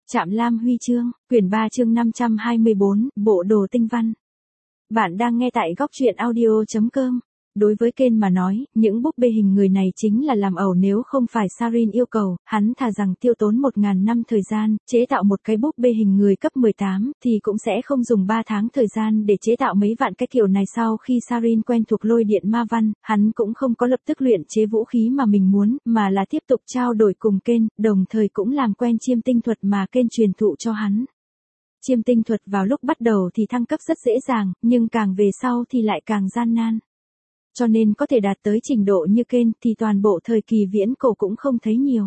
Trạm Lam Huy chương, quyển 3 chương 524, bộ đồ tinh văn. Bạn đang nghe tại góc truyện audio.com. Đối với Ken mà nói, những búp bê hình người này chính là làm ẩu, nếu không phải Sarin yêu cầu, hắn thà rằng tiêu tốn 1000 năm thời gian, chế tạo một cái búp bê hình người cấp 18, thì cũng sẽ không dùng 3 tháng thời gian để chế tạo mấy vạn cái kiểu này. Sau khi Sarin quen thuộc lôi điện ma văn, hắn cũng không có lập tức luyện chế vũ khí mà mình muốn, mà là tiếp tục trao đổi cùng Ken, đồng thời cũng làm quen chiêm tinh thuật mà Ken truyền thụ cho hắn. Chiêm tinh thuật vào lúc bắt đầu thì thăng cấp rất dễ dàng, nhưng càng về sau thì lại càng gian nan. Cho nên có thể đạt tới trình độ như Ken thì toàn bộ thời kỳ viễn cổ cũng không thấy nhiều.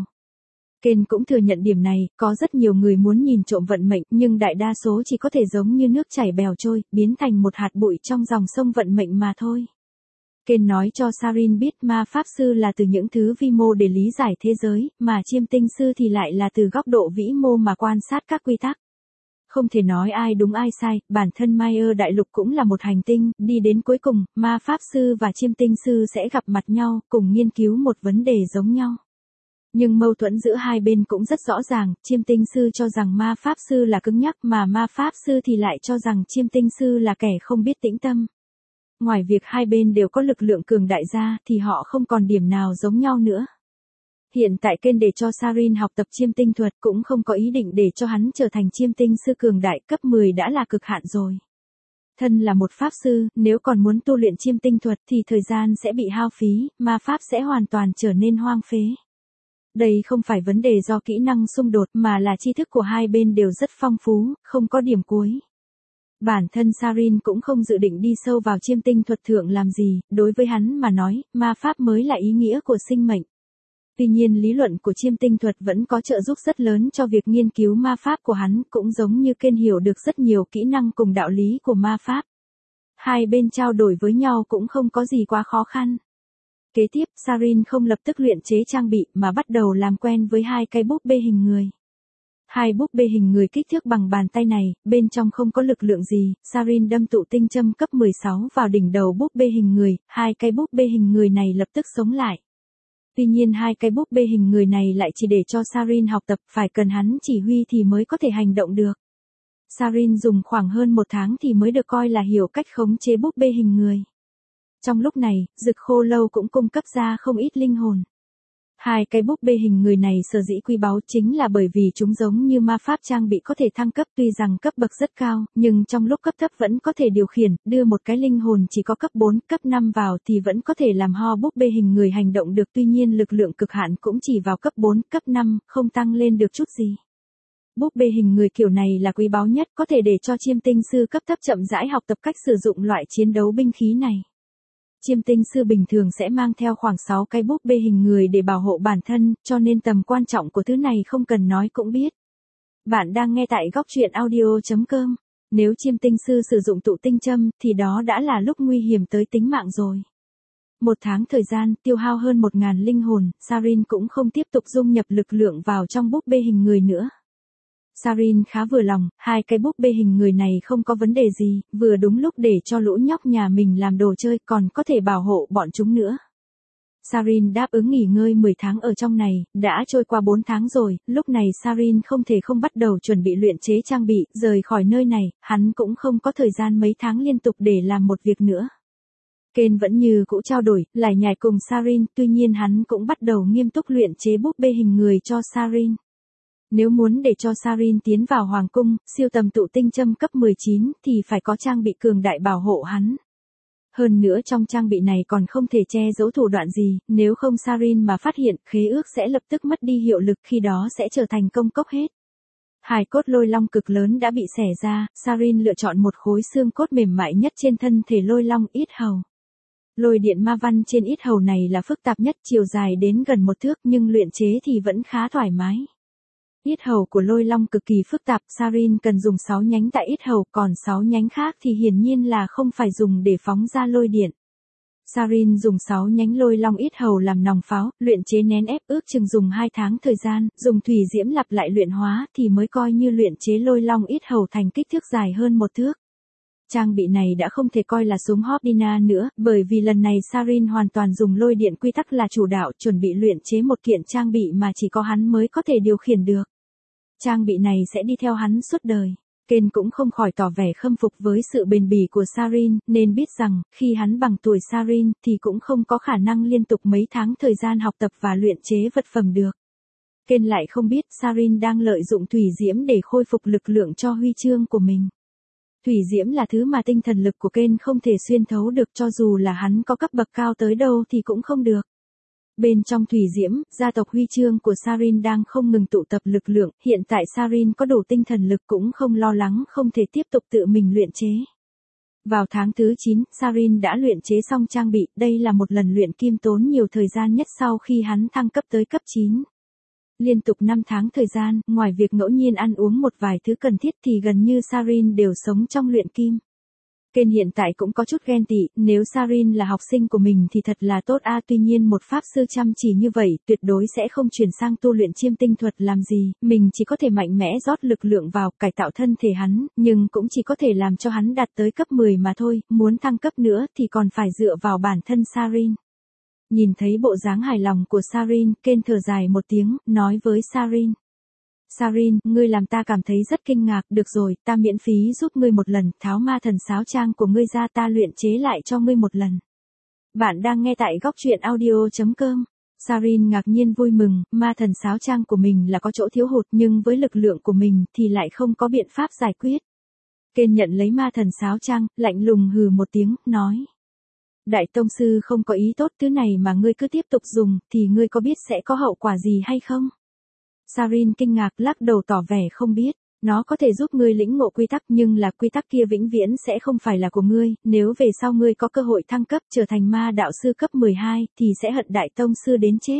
Ken cũng thừa nhận điểm này, có rất nhiều người muốn nhìn trộm vận mệnh, nhưng đại đa số chỉ có thể giống như nước chảy bèo trôi, biến thành một hạt bụi trong dòng sông vận mệnh mà thôi. Ken nói cho Sarin biết ma pháp sư là từ những thứ vi mô để lý giải thế giới, mà chiêm tinh sư thì lại là từ góc độ vĩ mô mà quan sát các quy tắc. Không thể nói ai đúng ai sai, bản thân Mayer đại lục cũng là một hành tinh, đi đến cuối cùng, ma pháp sư và chiêm tinh sư sẽ gặp mặt nhau, cùng nghiên cứu một vấn đề giống nhau. Nhưng mâu thuẫn giữa hai bên cũng rất rõ ràng, chiêm tinh sư cho rằng ma pháp sư là cứng nhắc, mà ma pháp sư thì lại cho rằng chiêm tinh sư là kẻ không biết tĩnh tâm. Ngoài việc hai bên đều có lực lượng cường đại ra, thì họ không còn điểm nào giống nhau nữa. Hiện tại Ken để cho Sarin học tập chiêm tinh thuật, cũng không có ý định để cho hắn trở thành chiêm tinh sư cường đại, cấp 10 đã là cực hạn rồi. Thân là một pháp sư, nếu còn muốn tu luyện chiêm tinh thuật thì thời gian sẽ bị hao phí, ma pháp sẽ hoàn toàn trở nên hoang phế. Đây không phải vấn đề do kỹ năng xung đột, mà là tri thức của hai bên đều rất phong phú, không có điểm cuối. Bản thân Sarin cũng không dự định đi sâu vào chiêm tinh thuật thượng làm gì, đối với hắn mà nói, ma pháp mới là ý nghĩa của sinh mệnh. Tuy nhiên lý luận của chiêm tinh thuật vẫn có trợ giúp rất lớn cho việc nghiên cứu ma pháp của hắn, cũng giống như Ken hiểu được rất nhiều kỹ năng cùng đạo lý của ma pháp. Hai bên trao đổi với nhau cũng không có gì quá khó khăn. Kế tiếp, Sarin không lập tức luyện chế trang bị mà bắt đầu làm quen với hai cái búp bê hình người. Hai búp bê hình người kích thước bằng bàn tay này, bên trong không có lực lượng gì, Sarin đâm tụ tinh châm cấp 16 vào đỉnh đầu búp bê hình người, hai cái búp bê hình người này lập tức sống lại. Tuy nhiên hai cái búp bê hình người này lại chỉ để cho Sarin học tập, phải cần hắn chỉ huy thì mới có thể hành động được. Sarin dùng khoảng hơn 1 tháng thì mới được coi là hiểu cách khống chế búp bê hình người. Trong lúc này, Dực Khô Lâu cũng cung cấp ra không ít linh hồn. Hai cái búp bê hình người này sở dĩ quý báu chính là bởi vì chúng giống như ma pháp trang bị có thể thăng cấp, tuy rằng cấp bậc rất cao, nhưng trong lúc cấp thấp vẫn có thể điều khiển, đưa một cái linh hồn chỉ có cấp 4, cấp 5 vào thì vẫn có thể làm ho búp bê hình người hành động được, tuy nhiên lực lượng cực hạn cũng chỉ vào cấp 4, cấp 5, không tăng lên được chút gì. Búp bê hình người kiểu này là quý báu nhất, có thể để cho chiêm tinh sư cấp thấp chậm rãi học tập cách sử dụng loại chiến đấu binh khí này. Chiêm tinh sư bình thường sẽ mang theo khoảng 6 cái búp bê hình người để bảo hộ bản thân, cho nên tầm quan trọng của thứ này không cần nói cũng biết. Bạn đang nghe tại góc truyện audio.com. Nếu chiêm tinh sư sử dụng tụ tinh châm, thì đó đã là lúc nguy hiểm tới tính mạng rồi. 1 tháng thời gian, tiêu hao hơn 1000 linh hồn, Sarin cũng không tiếp tục dung nhập lực lượng vào trong búp bê hình người nữa. Sarin khá vừa lòng, hai cái búp bê hình người này không có vấn đề gì, vừa đúng lúc để cho lũ nhóc nhà mình làm đồ chơi, còn có thể bảo hộ bọn chúng nữa. Sarin đáp ứng nghỉ ngơi 10 tháng ở trong này, đã trôi qua 4 tháng rồi, lúc này Sarin không thể không bắt đầu chuẩn bị luyện chế trang bị, rời khỏi nơi này, hắn cũng không có thời gian mấy tháng liên tục để làm một việc nữa. Ken vẫn như cũ trao đổi, lải nhải cùng Sarin, tuy nhiên hắn cũng bắt đầu nghiêm túc luyện chế búp bê hình người cho Sarin. Nếu muốn để cho Sarin tiến vào hoàng cung, siêu tầm tụ tinh châm cấp 19 thì phải có trang bị cường đại bảo hộ hắn. Hơn nữa trong trang bị này còn không thể che giấu thủ đoạn gì, nếu không Sarin mà phát hiện, khế ước sẽ lập tức mất đi hiệu lực, khi đó sẽ trở thành công cốc hết. Hài cốt lôi long cực lớn đã bị xẻ ra, Sarin lựa chọn một khối xương cốt mềm mại nhất trên thân thể lôi long, yết hầu. Lôi điện ma văn trên yết hầu này là phức tạp nhất, chiều dài đến gần 1 thước nhưng luyện chế thì vẫn khá thoải mái. Yết hầu của lôi long cực kỳ phức tạp, Sarin cần dùng 6 nhánh tại yết hầu, còn 6 nhánh khác thì hiển nhiên là không phải dùng để phóng ra lôi điện. Sarin dùng 6 nhánh lôi long yết hầu làm nòng pháo, luyện chế nén ép, ước chừng dùng 2 tháng thời gian, dùng thủy diễm lặp lại luyện hóa thì mới coi như luyện chế lôi long yết hầu thành kích thước dài hơn 1 thước. Trang bị này đã không thể coi là súng Hobbina nữa, bởi vì lần này Sarin hoàn toàn dùng lôi điện quy tắc là chủ đạo, chuẩn bị luyện chế một kiện trang bị mà chỉ có hắn mới có thể điều khiển được. trang bị này sẽ đi theo hắn suốt đời. Ken cũng không khỏi tỏ vẻ khâm phục với sự bền bỉ của Sarin, nên biết rằng, khi hắn bằng tuổi Sarin thì cũng không có khả năng liên tục mấy tháng thời gian học tập và luyện chế vật phẩm được. Ken lại không biết Sarin đang lợi dụng thủy diễm để khôi phục lực lượng cho huy chương của mình. Thủy diễm là thứ mà tinh thần lực của Ken không thể xuyên thấu được, cho dù là hắn có cấp bậc cao tới đâu thì cũng không được. Bên trong thủy diễm, gia tộc huy chương của Sarin đang không ngừng tụ tập lực lượng, hiện tại Sarin có đủ tinh thần lực cũng không lo lắng không thể tiếp tục tự mình luyện chế. Vào tháng thứ 9, Sarin đã luyện chế xong trang bị, đây là một lần luyện kim tốn nhiều thời gian nhất sau khi hắn thăng cấp tới cấp 9. Liên tục 5 tháng thời gian, ngoài việc ngẫu nhiên ăn uống một vài thứ cần thiết thì gần như Sarin đều sống trong luyện kim. Ken hiện tại cũng có chút ghen tị, nếu Sarin là học sinh của mình thì thật là tốt a. Tuy nhiên một pháp sư chăm chỉ như vậy tuyệt đối sẽ không chuyển sang tu luyện chiêm tinh thuật làm gì, mình chỉ có thể mạnh mẽ rót lực lượng vào cải tạo thân thể hắn, nhưng cũng chỉ có thể làm cho hắn đạt tới cấp 10 mà thôi, muốn thăng cấp nữa thì còn phải dựa vào bản thân Sarin. Nhìn thấy bộ dáng hài lòng của Sarin, Ken thở dài một tiếng, nói với Sarin. Sarin, ngươi làm ta cảm thấy rất kinh ngạc, được rồi, ta miễn phí giúp ngươi một lần, tháo ma thần sáo trang của ngươi ra ta luyện chế lại cho ngươi một lần. Bạn đang nghe tại góc truyện audio.com. Sarin ngạc nhiên vui mừng, ma thần sáo trang của mình là có chỗ thiếu hụt nhưng với lực lượng của mình thì lại không có biện pháp giải quyết. Ken nhận lấy ma thần sáo trang, lạnh lùng hừ một tiếng, nói. Đại tông sư không có ý tốt, thứ này mà ngươi cứ tiếp tục dùng, thì ngươi có biết sẽ có hậu quả gì hay không? Sarin kinh ngạc lắc đầu tỏ vẻ không biết, nó có thể giúp ngươi lĩnh ngộ quy tắc nhưng là quy tắc kia vĩnh viễn sẽ không phải là của ngươi, nếu về sau ngươi có cơ hội thăng cấp trở thành ma đạo sư cấp 12 thì sẽ hận đại tông sư đến chết.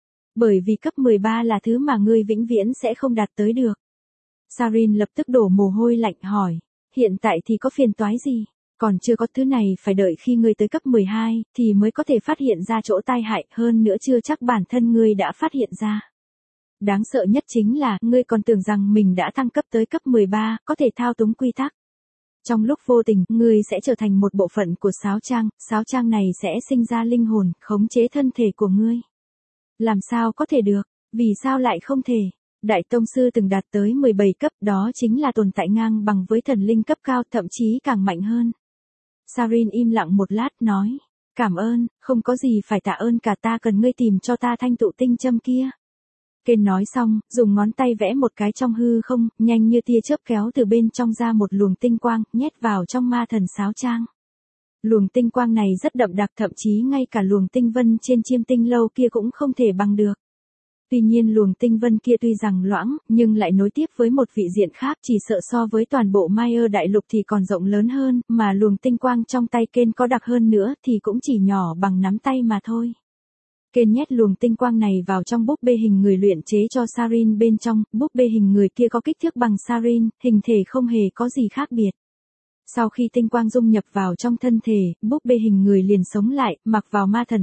Bởi vì cấp 13 là thứ mà ngươi vĩnh viễn sẽ không đạt tới được. Sarin lập tức đổ mồ hôi lạnh hỏi, hiện tại thì có phiền toái gì? Còn chưa có thứ này, phải đợi khi ngươi tới cấp 12 thì mới có thể phát hiện ra chỗ tai hại, hơn nữa chưa chắc bản thân ngươi đã phát hiện ra. Đáng sợ nhất chính là, ngươi còn tưởng rằng mình đã thăng cấp tới cấp 13, có thể thao túng quy tắc. Trong lúc vô tình, ngươi sẽ trở thành một bộ phận của sáo trang này sẽ sinh ra linh hồn, khống chế thân thể của ngươi. Làm sao có thể được, vì sao lại không thể? Đại tông sư từng đạt tới 17 cấp, đó chính là tồn tại ngang bằng với thần linh cấp cao, thậm chí càng mạnh hơn. Sarin im lặng một lát nói, cảm ơn, không có gì phải tạ ơn cả, ta cần ngươi tìm cho ta thanh tụ tinh châm kia. Ken nói xong, dùng ngón tay vẽ một cái trong hư không, nhanh như tia chớp kéo từ bên trong ra một luồng tinh quang, nhét vào trong ma thần sáo trang. Luồng tinh quang này rất đậm đặc, thậm chí ngay cả luồng tinh vân trên chiêm tinh lâu kia cũng không thể bằng được. Tuy nhiên luồng tinh vân kia tuy rằng loãng, nhưng lại nối tiếp với một vị diện khác, chỉ sợ so với toàn bộ Maya đại lục thì còn rộng lớn hơn, mà luồng tinh quang trong tay Ken có đặc hơn nữa thì cũng chỉ nhỏ bằng nắm tay mà thôi. Ken nhét luồng tinh quang này vào trong búp bê hình người luyện chế cho Sarin bên trong, búp bê hình người kia có kích thước bằng Sarin, hình thể không hề có gì khác biệt. Sau khi tinh quang dung nhập vào trong thân thể, búp bê hình người liền sống lại, mặc vào ma thần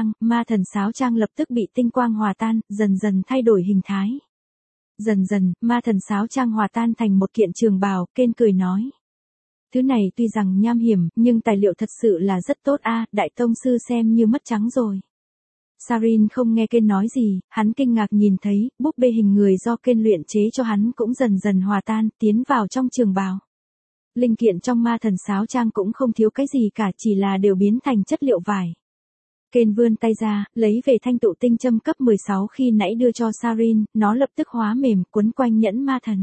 sáo trang lập tức bị tinh quang hòa tan, dần dần thay đổi hình thái. Dần dần, ma thần sáo trang hòa tan thành một kiện trường bào, Ken cười nói. Thứ này tuy rằng nham hiểm, nhưng tài liệu thật sự là rất tốt a, đại tông sư xem như mất trắng rồi. Sarin không nghe Ken nói gì, hắn kinh ngạc nhìn thấy, búp bê hình người do Ken luyện chế cho hắn cũng dần dần hòa tan, tiến vào trong trường bào. Linh kiện trong ma thần sáo trang cũng không thiếu cái gì cả, chỉ là đều biến thành chất liệu vải. Ken vươn tay ra, lấy về thanh tụ tinh châm cấp 16 khi nãy đưa cho Sarin, nó lập tức hóa mềm, quấn quanh nhẫn ma thần.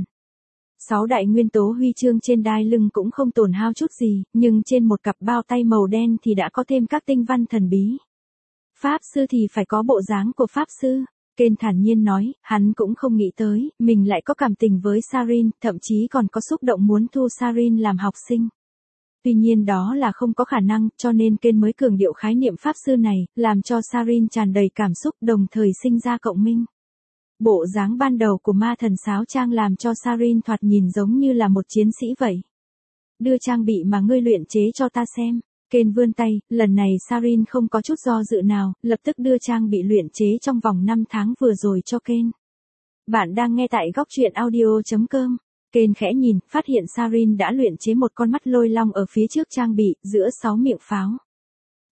6 đại nguyên tố huy chương trên đai lưng cũng không tổn hao chút gì, nhưng trên một cặp bao tay màu đen thì đã có thêm các tinh văn thần bí. Pháp sư thì phải có bộ dáng của pháp sư. Ken thản nhiên nói, hắn cũng không nghĩ tới, mình lại có cảm tình với Sarin, thậm chí còn có xúc động muốn thu Sarin làm học sinh. Tuy nhiên đó là không có khả năng, cho nên Ken mới cường điệu khái niệm pháp sư này, làm cho Sarin tràn đầy cảm xúc, đồng thời sinh ra cộng minh. Bộ dáng ban đầu của ma thần sáo trang làm cho Sarin thoạt nhìn giống như là một chiến sĩ vậy. Đưa trang bị mà ngươi luyện chế cho ta xem. Ken vươn tay, lần này Sarin không có chút do dự nào, lập tức đưa trang bị luyện chế trong vòng 5 tháng vừa rồi cho Ken. Bạn đang nghe tại góc truyện audio.com. Ken khẽ nhìn, phát hiện Sarin đã luyện chế một con mắt lôi long ở phía trước trang bị, giữa 6 miệng pháo.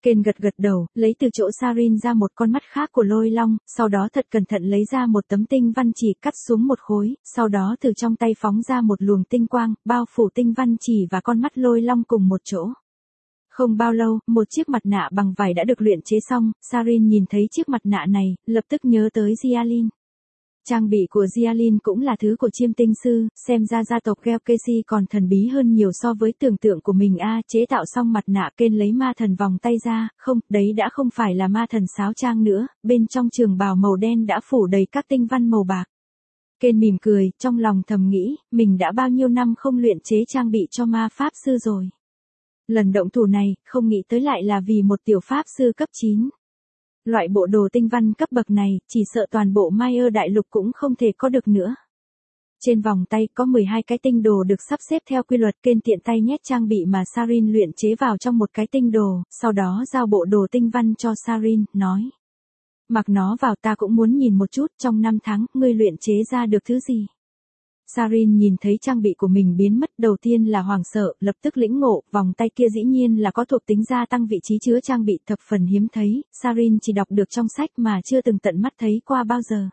Ken gật gật đầu, lấy từ chỗ Sarin ra một con mắt khác của Lôi Long, sau đó thật cẩn thận lấy ra một tấm tinh văn chỉ cắt xuống một khối, sau đó từ trong tay phóng ra một luồng tinh quang, bao phủ tinh văn chỉ và con mắt Lôi Long cùng một chỗ. Không bao lâu, một chiếc mặt nạ bằng vải đã được luyện chế xong, Sarin nhìn thấy chiếc mặt nạ này, lập tức nhớ tới Jialin. Trang bị của Jialin cũng là thứ của chiêm tinh sư, xem ra gia tộc Gelkesi còn thần bí hơn nhiều so với tưởng tượng của mình chế tạo xong mặt nạ Ken lấy ma thần vòng tay ra, không, đấy đã không phải là ma thần sáo trang nữa, bên trong trường bào màu đen đã phủ đầy các tinh văn màu bạc. Ken mỉm cười, trong lòng thầm nghĩ, mình đã bao nhiêu năm không luyện chế trang bị cho ma pháp sư rồi. Lần động thủ này, không nghĩ tới lại là vì một tiểu pháp sư cấp 9. Loại bộ đồ tinh văn cấp bậc này, chỉ sợ toàn bộ Mayer đại lục cũng không thể có được nữa. Trên vòng tay có 12 cái tinh đồ được sắp xếp theo quy luật. Ken tiện tay nhét trang bị mà Sarin luyện chế vào trong một cái tinh đồ, sau đó giao bộ đồ tinh văn cho Sarin, nói. Mặc nó vào, ta cũng muốn nhìn một chút, trong 5 tháng, ngươi luyện chế ra được thứ gì. Sarin nhìn thấy trang bị của mình biến mất, đầu tiên là hoảng sợ, lập tức lĩnh ngộ, vòng tay kia dĩ nhiên là có thuộc tính gia tăng vị trí chứa trang bị thập phần hiếm thấy, Sarin chỉ đọc được trong sách mà chưa từng tận mắt thấy qua bao giờ.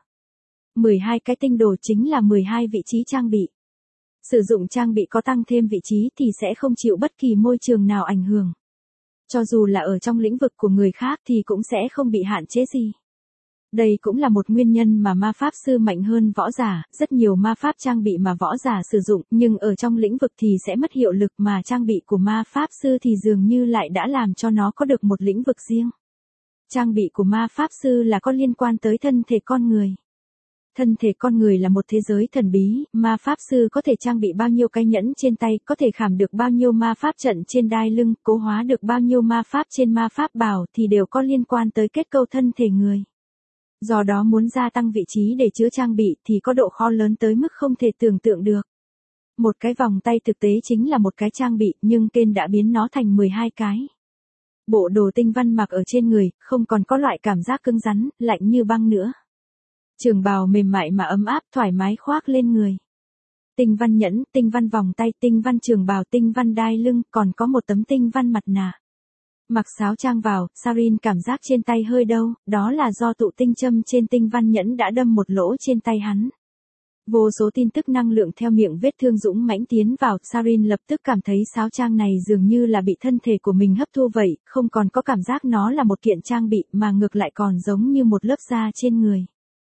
12 cái tinh đồ chính là 12 vị trí trang bị. Sử dụng trang bị có tăng thêm vị trí thì sẽ không chịu bất kỳ môi trường nào ảnh hưởng. Cho dù là ở trong lĩnh vực của người khác thì cũng sẽ không bị hạn chế gì. Đây cũng là một nguyên nhân mà ma pháp sư mạnh hơn võ giả, rất nhiều ma pháp trang bị mà võ giả sử dụng, nhưng ở trong lĩnh vực thì sẽ mất hiệu lực mà trang bị của ma pháp sư thì dường như lại đã làm cho nó có được một lĩnh vực riêng. Trang bị của ma pháp sư là có liên quan tới thân thể con người. Thân thể con người là một thế giới thần bí, ma pháp sư có thể trang bị bao nhiêu cái nhẫn trên tay, có thể khảm được bao nhiêu ma pháp trận trên đai lưng, cố hóa được bao nhiêu ma pháp trên ma pháp bào thì đều có liên quan tới kết cấu thân thể người. Do đó muốn gia tăng vị trí để chứa trang bị thì có độ khó lớn tới mức không thể tưởng tượng được. Một cái vòng tay thực tế chính là một cái trang bị, nhưng Ken đã biến nó thành 12 cái. Bộ đồ tinh văn mặc ở trên người, không còn có loại cảm giác cứng rắn, lạnh như băng nữa. Trường bào mềm mại mà ấm áp thoải mái khoác lên người. Tinh văn nhẫn, tinh văn vòng tay, tinh văn trường bào, tinh văn đai lưng, còn có một tấm tinh văn mặt nạ. Mặc sáo trang vào, Sarin cảm giác trên tay hơi đau, đó là do tụ tinh châm trên tinh văn nhẫn đã đâm một lỗ trên tay hắn. Vô số tin tức năng lượng theo miệng vết thương dũng mãnh tiến vào, Sarin lập tức cảm thấy sáo trang này dường như là bị thân thể của mình hấp thu vậy, không còn có cảm giác nó là một kiện trang bị mà ngược lại còn giống như một lớp da trên người.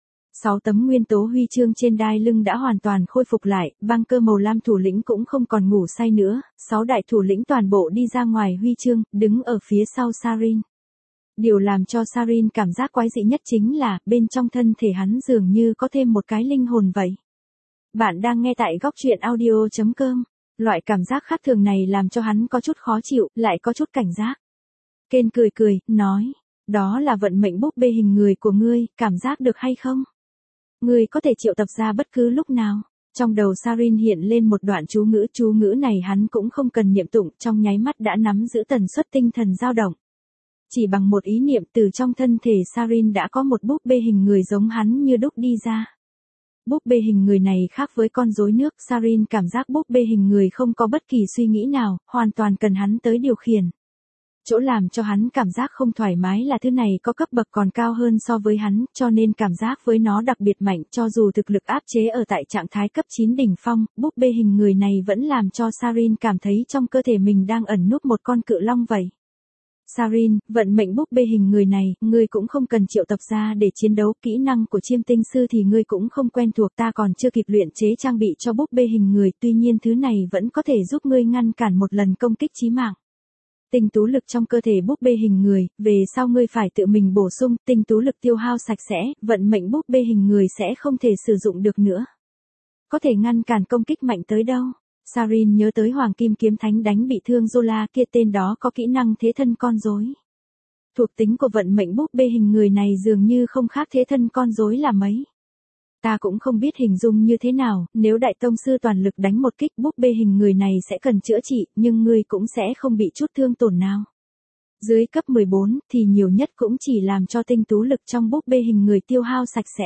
6 tấm nguyên tố huy chương trên đai lưng đã hoàn toàn khôi phục lại, băng cơ màu lam thủ lĩnh cũng không còn ngủ say nữa, 6 đại thủ lĩnh toàn bộ đi ra ngoài huy chương, đứng ở phía sau Sarin. Điều làm cho Sarin cảm giác quái dị nhất chính là, bên trong thân thể hắn dường như có thêm một cái linh hồn vậy. Bạn đang nghe tại góc truyện audio.com. Loại cảm giác khác thường này làm cho hắn có chút khó chịu, lại có chút cảnh giác. Ken cười cười, nói, đó là vận mệnh búp bê hình người của ngươi, cảm giác được hay không? Ngươi có thể triệu tập ra bất cứ lúc nào. Trong đầu Sarin hiện lên một đoạn chú ngữ này hắn cũng không cần niệm tụng, trong nháy mắt đã nắm giữ tần suất tinh thần dao động. Chỉ bằng một ý niệm từ trong thân thể Sarin đã có một búp bê hình người giống hắn như đúc đi ra. Búp bê hình người này khác với con rối nước, Sarin cảm giác búp bê hình người không có bất kỳ suy nghĩ nào, hoàn toàn cần hắn tới điều khiển. Chỗ làm cho hắn cảm giác không thoải mái là thứ này có cấp bậc còn cao hơn so với hắn, cho nên cảm giác với nó đặc biệt mạnh, cho dù thực lực áp chế ở tại trạng thái cấp 9 đỉnh phong, búp bê hình người này vẫn làm cho Sarin cảm thấy trong cơ thể mình đang ẩn núp một con cự long vậy. Sarin, vận mệnh búp bê hình người này, ngươi cũng không cần triệu tập ra để chiến đấu, kỹ năng của chiêm tinh sư thì ngươi cũng không quen thuộc, ta còn chưa kịp luyện chế trang bị cho búp bê hình người, tuy nhiên thứ này vẫn có thể giúp ngươi ngăn cản một lần công kích chí mạng. Tinh tú lực trong cơ thể búp bê hình người, về sau ngươi phải tự mình bổ sung, tinh tú lực tiêu hao sạch sẽ, vận mệnh búp bê hình người sẽ không thể sử dụng được nữa. Có thể ngăn cản công kích mạnh tới đâu? Sarin nhớ tới Hoàng Kim Kiếm Thánh đánh bị thương Zola kia, tên đó có kỹ năng thế thân con rối. Thuộc tính của vận mệnh búp bê hình người này dường như không khác thế thân con rối là mấy. Ta cũng không biết hình dung như thế nào, nếu đại tông sư toàn lực đánh một kích búp bê hình người này sẽ cần chữa trị, nhưng ngươi cũng sẽ không bị chút thương tổn nào. Dưới cấp 14 thì nhiều nhất cũng chỉ làm cho tinh tú lực trong búp bê hình người tiêu hao sạch sẽ.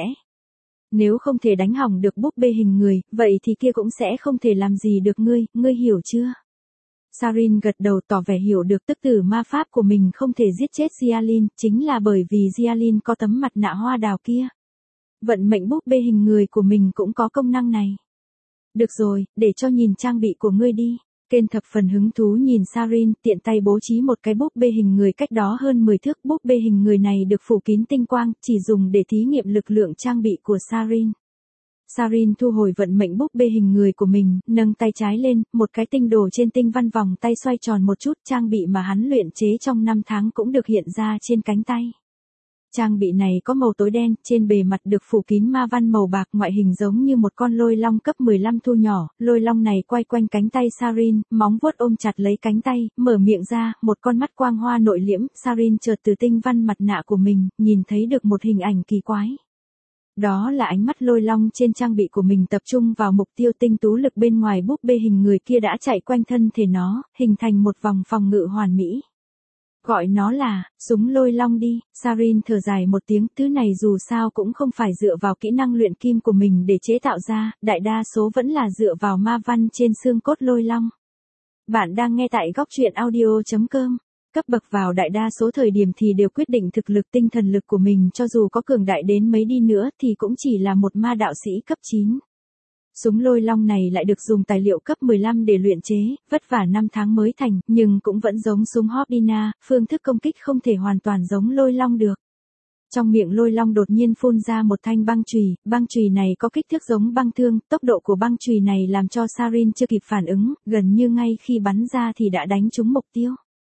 Nếu không thể đánh hỏng được búp bê hình người, vậy thì kia cũng sẽ không thể làm gì được ngươi, ngươi hiểu chưa? Sarin gật đầu tỏ vẻ hiểu được tức tử ma pháp của mình không thể giết chết Jialin, chính là bởi vì Jialin có tấm mặt nạ hoa đào kia. Vận mệnh búp bê hình người của mình cũng có công năng này. Được rồi, để cho nhìn trang bị của ngươi đi. Ken thập phần hứng thú nhìn Sarin, tiện tay bố trí một cái búp bê hình người cách đó hơn 10 thước. Búp bê hình người này được phủ kín tinh quang, chỉ dùng để thí nghiệm lực lượng trang bị của Sarin. Sarin thu hồi vận mệnh búp bê hình người của mình, nâng tay trái lên, một cái tinh đồ trên tinh văn vòng tay xoay tròn một chút, trang bị mà hắn luyện chế trong 5 tháng cũng được hiện ra trên cánh tay. Trang bị này có màu tối đen, trên bề mặt được phủ kín ma văn màu bạc, ngoại hình giống như một con lôi long cấp 15 thu nhỏ, lôi long này quay quanh cánh tay Sarin, móng vuốt ôm chặt lấy cánh tay, mở miệng ra, một con mắt quang hoa nội liễm, Sarin chợt từ tinh văn mặt nạ của mình, nhìn thấy được một hình ảnh kỳ quái. Đó là ánh mắt lôi long trên trang bị của mình tập trung vào mục tiêu, tinh tú lực bên ngoài búp bê hình người kia đã chạy quanh thân thể nó, hình thành một vòng phòng ngự hoàn mỹ. Gọi nó là, súng lôi long đi, Sarin thở dài một tiếng, thứ này dù sao cũng không phải dựa vào kỹ năng luyện kim của mình để chế tạo ra, đại đa số vẫn là dựa vào ma văn trên xương cốt lôi long. Bạn đang nghe tại góc truyện audio.com. Cấp bậc vào đại đa số thời điểm thì đều quyết định thực lực tinh thần lực của mình, cho dù có cường đại đến mấy đi nữa thì cũng chỉ là một ma đạo sĩ cấp 9. Súng lôi long này lại được dùng tài liệu cấp 15 để luyện chế, vất vả 5 tháng mới thành, nhưng cũng vẫn giống súng Hobdina, phương thức công kích không thể hoàn toàn giống lôi long được. Trong miệng lôi long đột nhiên phun ra một thanh băng chùy này có kích thước giống băng thương, tốc độ của băng chùy này làm cho Sarin chưa kịp phản ứng, gần như ngay khi bắn ra thì đã đánh trúng mục tiêu.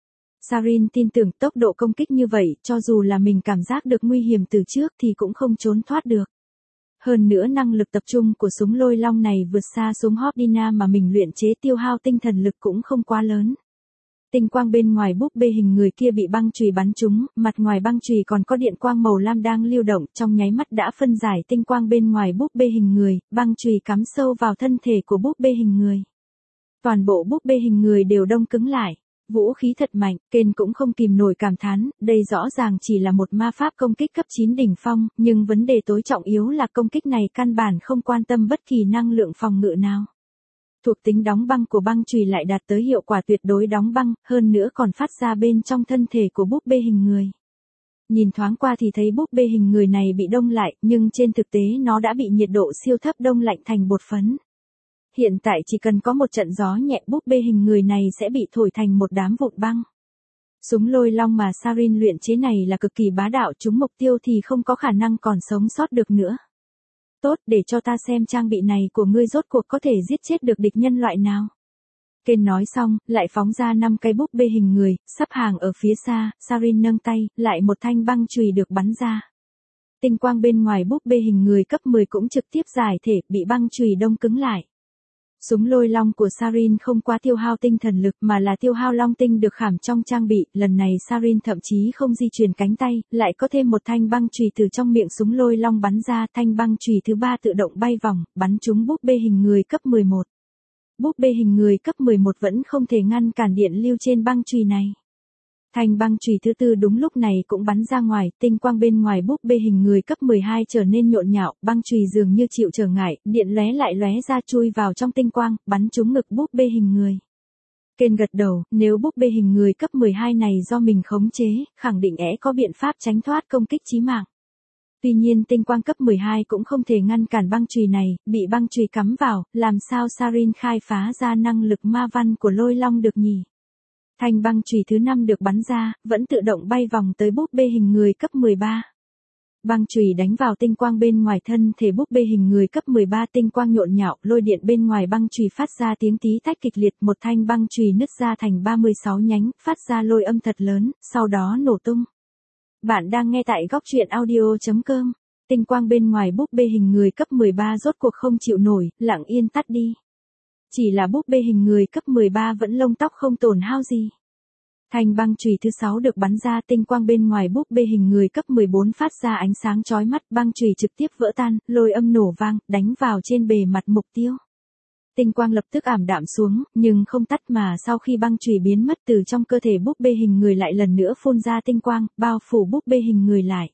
Sarin tin tưởng tốc độ công kích như vậy, cho dù là mình cảm giác được nguy hiểm từ trước thì cũng không trốn thoát được. Hơn nữa năng lực tập trung của súng lôi long này vượt xa súng Hobdina mà mình luyện chế, tiêu hao tinh thần lực cũng không quá lớn. Tinh quang bên ngoài búp bê hình người kia bị băng chùy bắn trúng, mặt ngoài băng chùy còn có điện quang màu lam đang lưu động, trong nháy mắt đã phân giải tinh quang bên ngoài búp bê hình người, băng chùy cắm sâu vào thân thể của búp bê hình người. Toàn bộ búp bê hình người đều đông cứng lại. Vũ khí thật mạnh, Ken cũng không kìm nổi cảm thán, đây rõ ràng chỉ là một ma pháp công kích cấp 9 đỉnh phong, nhưng vấn đề tối trọng yếu là công kích này căn bản không quan tâm bất kỳ năng lượng phòng ngự nào. Thuộc tính đóng băng của băng chùy lại đạt tới hiệu quả tuyệt đối đóng băng, hơn nữa còn phát ra bên trong thân thể của búp bê hình người. Nhìn thoáng qua thì thấy búp bê hình người này bị đông lại, nhưng trên thực tế nó đã bị nhiệt độ siêu thấp đông lạnh thành bột phấn. Hiện tại chỉ cần có một trận gió nhẹ, búp bê hình người này sẽ bị thổi thành một đám vụn băng. Súng lôi long mà Sarin luyện chế này là cực kỳ bá đạo, trúng mục tiêu thì không có khả năng còn sống sót được nữa. Tốt, để cho ta xem trang bị này của ngươi rốt cuộc có thể giết chết được địch nhân loại nào. Ken nói xong, lại phóng ra 5 cái búp bê hình người, sắp hàng ở phía xa, Sarin nâng tay, lại một thanh băng chùy được bắn ra. Tinh quang bên ngoài búp bê hình người cấp 10 cũng trực tiếp giải thể, bị băng chùy đông cứng lại. Súng lôi long của Sarin không quá tiêu hao tinh thần lực mà là tiêu hao long tinh được khảm trong trang bị, lần này Sarin thậm chí không di chuyển cánh tay, lại có thêm một thanh băng chùy từ trong miệng súng lôi long bắn ra, thanh băng chùy thứ 3 tự động bay vòng, bắn trúng búp bê hình người cấp 11. Búp bê hình người cấp 11 vẫn không thể ngăn cản điện lưu trên băng chùy này. Thanh băng chùy thứ 4 đúng lúc này cũng bắn ra ngoài, tinh quang bên ngoài búp bê hình người cấp 12 trở nên nhộn nhạo, băng chùy dường như chịu trở ngại, điện lóe lại lóe ra chui vào trong tinh quang, bắn trúng ngực búp bê hình người. Ken gật đầu, nếu búp bê hình người cấp 12 này do mình khống chế, khẳng định có biện pháp tránh thoát công kích chí mạng. Tuy nhiên tinh quang cấp 12 cũng không thể ngăn cản băng chùy này, bị băng chùy cắm vào, làm sao Sarin khai phá ra năng lực ma văn của lôi long được nhỉ? Thanh băng chùy thứ 5 được bắn ra, vẫn tự động bay vòng tới búp bê hình người cấp 13. Băng chùy đánh vào tinh quang bên ngoài thân thể búp bê hình người cấp 13, tinh quang nhộn nhạo, lôi điện bên ngoài băng chùy phát ra tiếng tí tách kịch liệt, một thanh băng chùy nứt ra thành 36 nhánh, phát ra lôi âm thật lớn, sau đó nổ tung. Bạn đang nghe tại góc truyện audio.com. Tinh quang bên ngoài búp bê hình người cấp 13 rốt cuộc không chịu nổi, lặng yên tắt đi. Chỉ là búp bê hình người cấp 13 vẫn lông tóc không tổn hao gì. Thanh băng chùy thứ 6 được bắn ra, tinh quang bên ngoài búp bê hình người cấp 14 phát ra ánh sáng chói mắt, băng chùy trực tiếp vỡ tan, lôi âm nổ vang, đánh vào trên bề mặt mục tiêu. Tinh quang lập tức ảm đạm xuống, nhưng không tắt mà sau khi băng chùy biến mất từ trong cơ thể búp bê hình người lại lần nữa phun ra tinh quang, bao phủ búp bê hình người lại.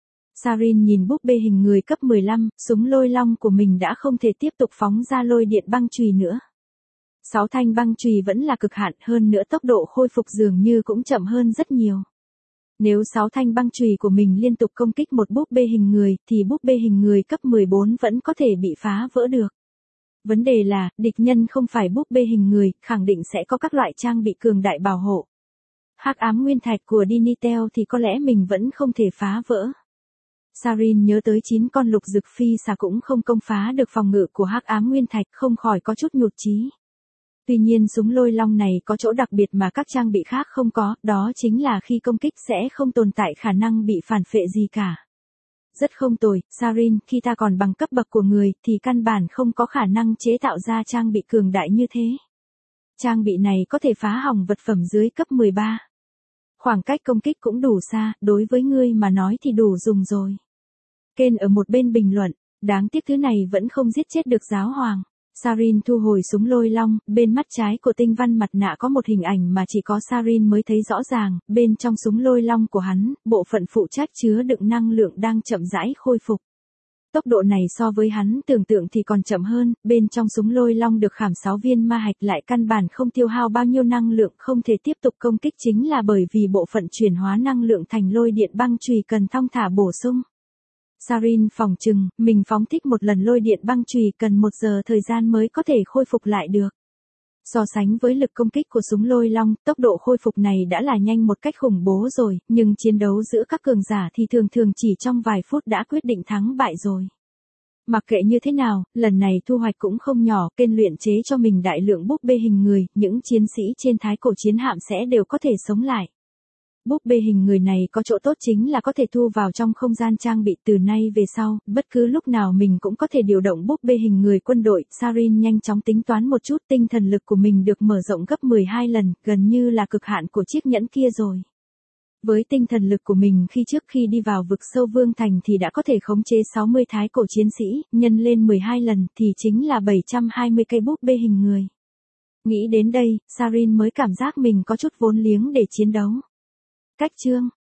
Sarin nhìn búp bê hình người cấp 15, súng lôi long của mình đã không thể tiếp tục phóng ra lôi điện băng chùy nữa. 6 thanh băng chùy vẫn là cực hạn, hơn nữa tốc độ khôi phục dường như cũng chậm hơn rất nhiều. Nếu 6 thanh băng chùy của mình liên tục công kích một búp bê hình người, thì búp bê hình người cấp 14 vẫn có thể bị phá vỡ được. Vấn đề là, địch nhân không phải búp bê hình người, khẳng định sẽ có các loại trang bị cường đại bảo hộ. Hắc ám nguyên thạch của Dinitel thì có lẽ mình vẫn không thể phá vỡ. Sarin nhớ tới 9 con lục dực phi xà cũng không công phá được phòng ngự của hắc ám nguyên thạch, không khỏi có chút nhụt chí. Tuy nhiên súng lôi long này có chỗ đặc biệt mà các trang bị khác không có, đó chính là khi công kích sẽ không tồn tại khả năng bị phản phệ gì cả. Rất không tồi, Sarin, khi ta còn bằng cấp bậc của người thì căn bản không có khả năng chế tạo ra trang bị cường đại như thế. Trang bị này có thể phá hỏng vật phẩm dưới cấp 13. Khoảng cách công kích cũng đủ xa, đối với ngươi mà nói thì đủ dùng rồi. Ken ở một bên bình luận, đáng tiếc thứ này vẫn không giết chết được giáo hoàng. Sarin thu hồi súng lôi long, bên mắt trái của tinh văn mặt nạ có một hình ảnh mà chỉ có Sarin mới thấy rõ ràng, bên trong súng lôi long của hắn, bộ phận phụ trách chứa đựng năng lượng đang chậm rãi khôi phục. Tốc độ này so với hắn tưởng tượng thì còn chậm hơn, bên trong súng lôi long được khảm 6 viên ma hạch lại căn bản không tiêu hao bao nhiêu năng lượng, không thể tiếp tục công kích chính là bởi vì bộ phận chuyển hóa năng lượng thành lôi điện băng chùy cần thong thả bổ sung. Sarin phỏng chừng, mình phóng thích một lần lôi điện băng chùy cần 1 giờ thời gian mới có thể khôi phục lại được. So sánh với lực công kích của súng lôi long, tốc độ khôi phục này đã là nhanh một cách khủng bố rồi, nhưng chiến đấu giữa các cường giả thì thường chỉ trong vài phút đã quyết định thắng bại rồi. Mặc kệ như thế nào, lần này thu hoạch cũng không nhỏ, Ken luyện chế cho mình đại lượng búp bê hình người, những chiến sĩ trên thái cổ chiến hạm sẽ đều có thể sống lại. Búp bê hình người này có chỗ tốt chính là có thể thu vào trong không gian trang bị, từ nay về sau, bất cứ lúc nào mình cũng có thể điều động búp bê hình người quân đội. Sarin nhanh chóng tính toán một chút, tinh thần lực của mình được mở rộng gấp 12 lần, gần như là cực hạn của chiếc nhẫn kia rồi. Với tinh thần lực của mình trước khi đi vào vực sâu vương thành thì đã có thể khống chế 60 thái cổ chiến sĩ, nhân lên 12 lần thì chính là 720 cây búp bê hình người. Nghĩ đến đây, Sarin mới cảm giác mình có chút vốn liếng để chiến đấu. Cách chương